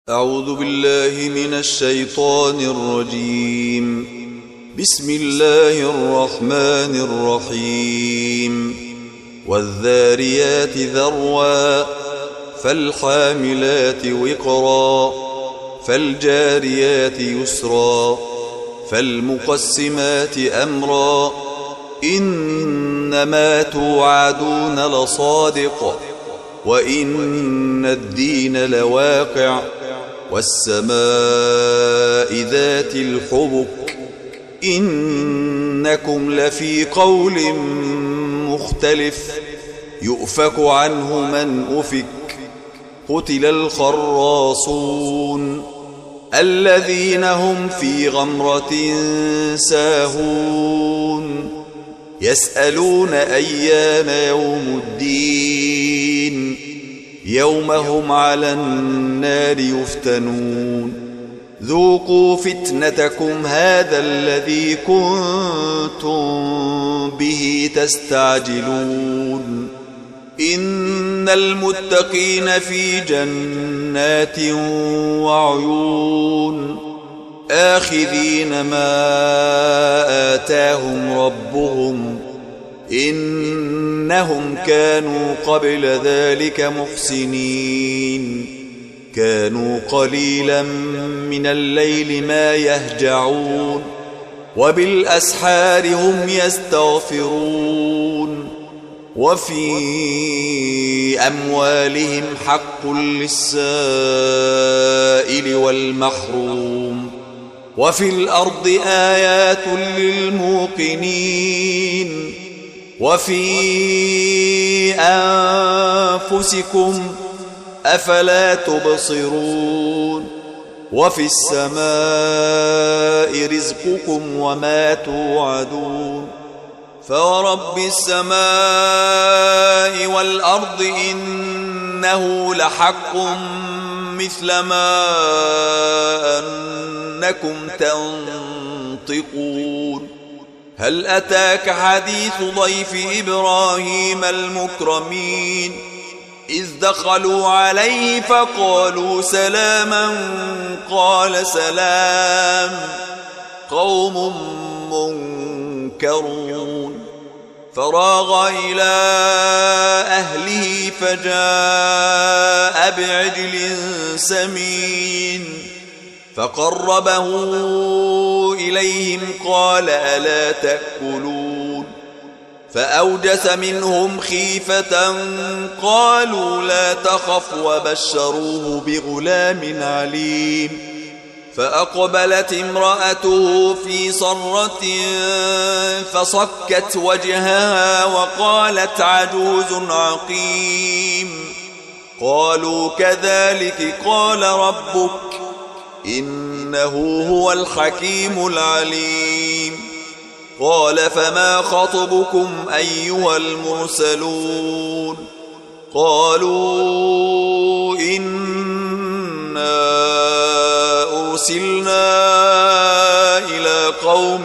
أعوذ بالله من الشيطان الرجيم. بسم الله الرحمن الرحيم. والذاريات ذروا فالحاملات وقرا فالجاريات يسرا فالمقسمات أمرا إنما توعدون لصادق وإن الدين لواقع والسماء ذات الحبك إنكم لفي قول مختلف يؤفك عنه من أفك قتل الخراصون الذين هم في غمرة ساهون يسألون أيان يوم الدين يوم هم على النار يفتنون ذوقوا فتنتكم هذا الذي كنتم به تستعجلون إن المتقين في جنات وعيون آخذين ما آتاهم ربهم إنهم كانوا قبل ذلك محسنين كانوا قليلا من الليل ما يهجعون وبالأسحار هم يستغفرون وفي أموالهم حق للسائل والمحروم وفي الأرض آيات للموقنين وفي أنفسكم أفلا تبصرون وفي السماء رزقكم وما توعدون فورب السماء والأرض إنه لحق مثل ما أنكم تنطقون هل أتاك حديث ضيف إبراهيم المكرمين إذ دخلوا عليه فقالوا سلاما قال سلام قوم منكرون فراغ إلى أهله فجاء بعجل سمين فقربه إليهم قال ألا تأكلون فأوجس منهم خيفة قالوا لا تخف وبشروه بغلام عليم فأقبلت امرأته في صرة فصكت وجهها وقالت عجوز عقيم قالوا كذلك قال ربك إنه هو الحكيم العليم قال فما خطبكم أيها المرسلون قالوا إنا أرسلنا إلى قوم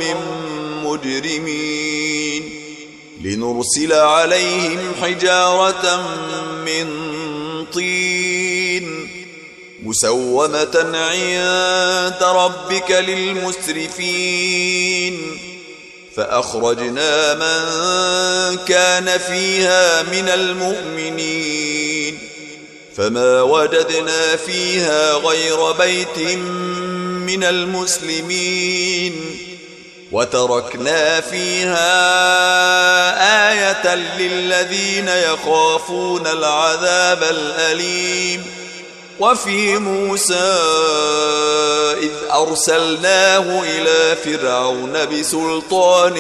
مجرمين لنرسل عليهم حجارة من طين مسومة عند ربك للمسرفين فأخرجنا من كان فيها من المؤمنين فما وجدنا فيها غير بيت من المسلمين وتركنا فيها آية للذين يخافون العذاب الأليم وفي موسى إذ أرسلناه إلى فرعون بسلطان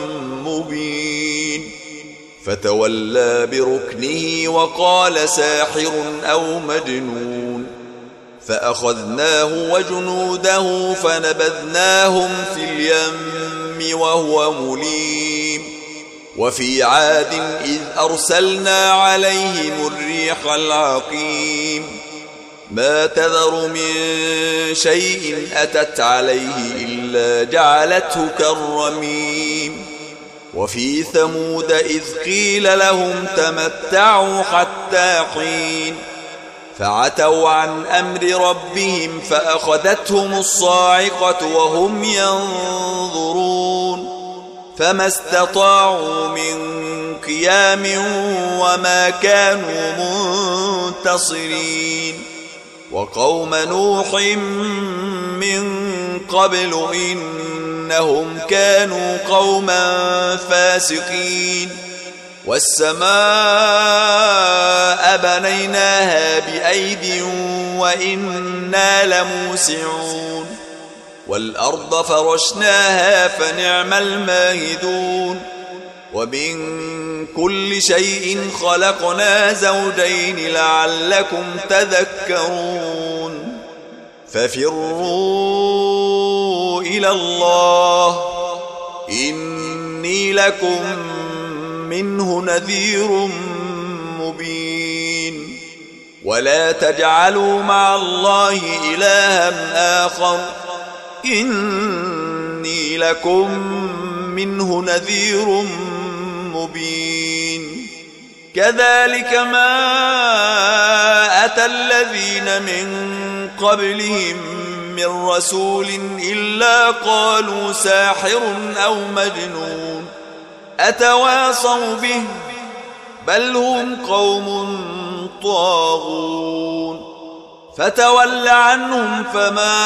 مبين فتولى بركنه وقال ساحر أو مجنون فأخذناه وجنوده فنبذناهم في اليم وهو مليم وفي عاد إذ أرسلنا عليهم الريح العقيم ما تذر من شيء أتت عليه إلا جعلته كالرميم وفي ثمود إذ قيل لهم تمتعوا حتى حين فعتوا عن أمر ربهم فأخذتهم الصاعقة وهم ينظرون فما استطاعوا من قيام وما كانوا منتصرين وقوم نوح من قبل إنهم كانوا قوما فاسقين والسماء بنيناها بأيد وإنا لموسعون والأرض فرشناها فنعم الماهدون ومن كل شيء خلقنا زوجين لعلكم تذكرون ففروا إلى الله إني لكم منه نذير مبين ولا تجعلوا مع الله إلها آخر إني لكم منه نذير مبين كذلك ما أتى الذين من قبلهم من رسول إلا قالوا ساحر أو مجنون أتواصوا به بل هم قوم طاغون فتول عنهم فما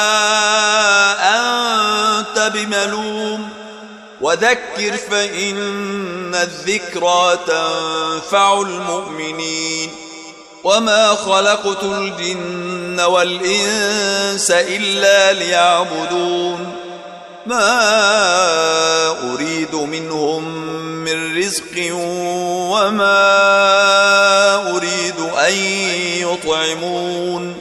أنت بملوم وذكر فإن الذكرى تنفع المؤمنين وما خلقت الجن والإنس إلا ليعبدون ما أريد منهم من رزق وما أريد أن يطعمون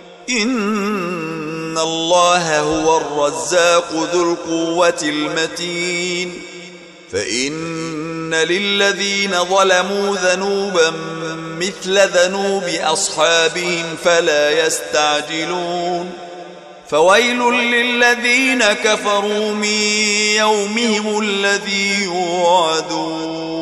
إن الله هو الرزاق ذو القوة المتين فإن للذين ظلموا ذنوبا مثل ذنوب أصحابهم فلا يستعجلون فويل للذين كفروا من يومهم الذي يوعدون